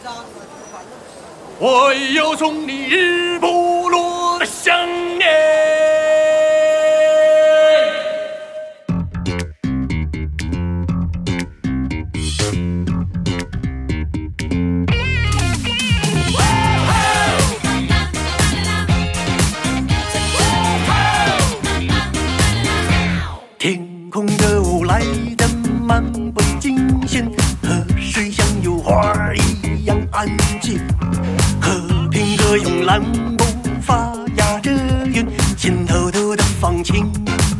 我要送你日不落的想念。天空的雾来得漫不经心，河水像油画一样安静，和平歌咏蓝布发压着云，心偷偷的放晴。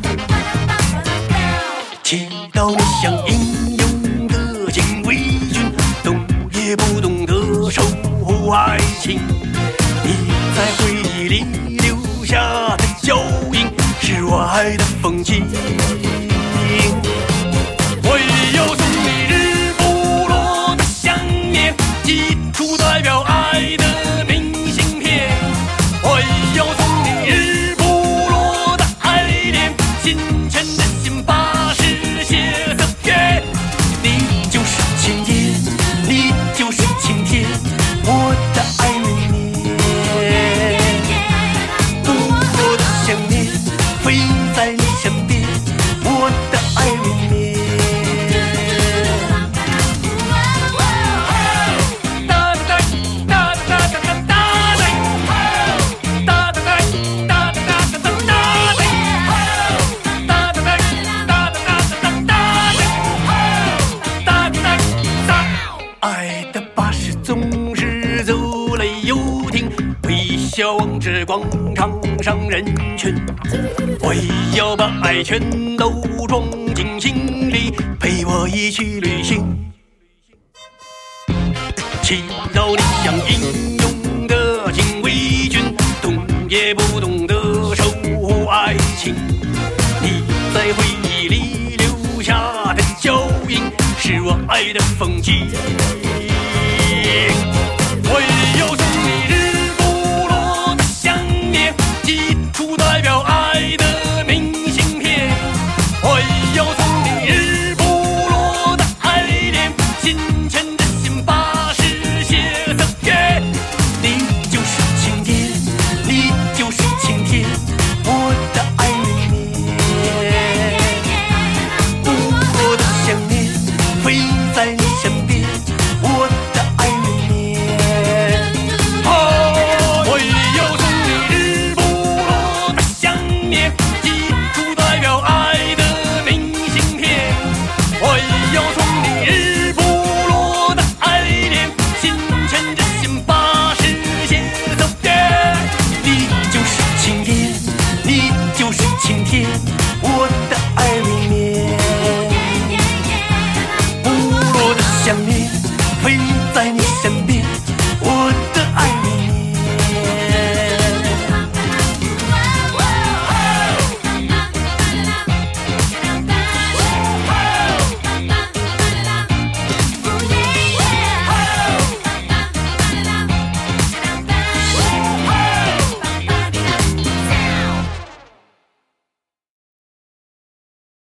祈祷你像英勇的禁卫军，动也不动地守护爱情。你在回忆里留下的脚印，是我爱的风景。我也要送你日不落的想念，寄出代表爱的明信片。我也要送你日不落的爱恋，心沉的心把诗写色篇。你就是晴天，你就是晴天，我的爱人念。不我的想念飞在你身边，我的爱人念。爱的巴士总是走来又停，微笑望着广场上人群。我也要把爱全都装进心里，陪我一起旅行。祈祷你像英勇的禁卫军，动也不动地守护爱情。你在回忆里留下的脚印，是我爱的风景。